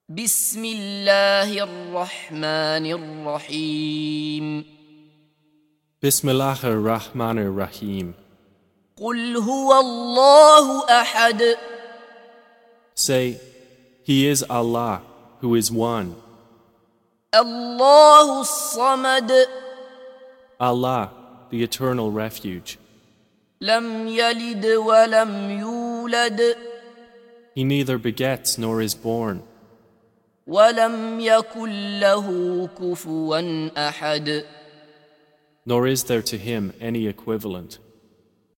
بسم الله الرحمن الرحيم Bismillah ar-Rahman ar-Rahim. قل هو الله أحد Say, He is Allah, who is one. الله الصمد Allah, the eternal refuge. لم يلد ولم يولد He neither begets nor is born, ولم يكن له كفوا أحد nor is there to Him any equivalent.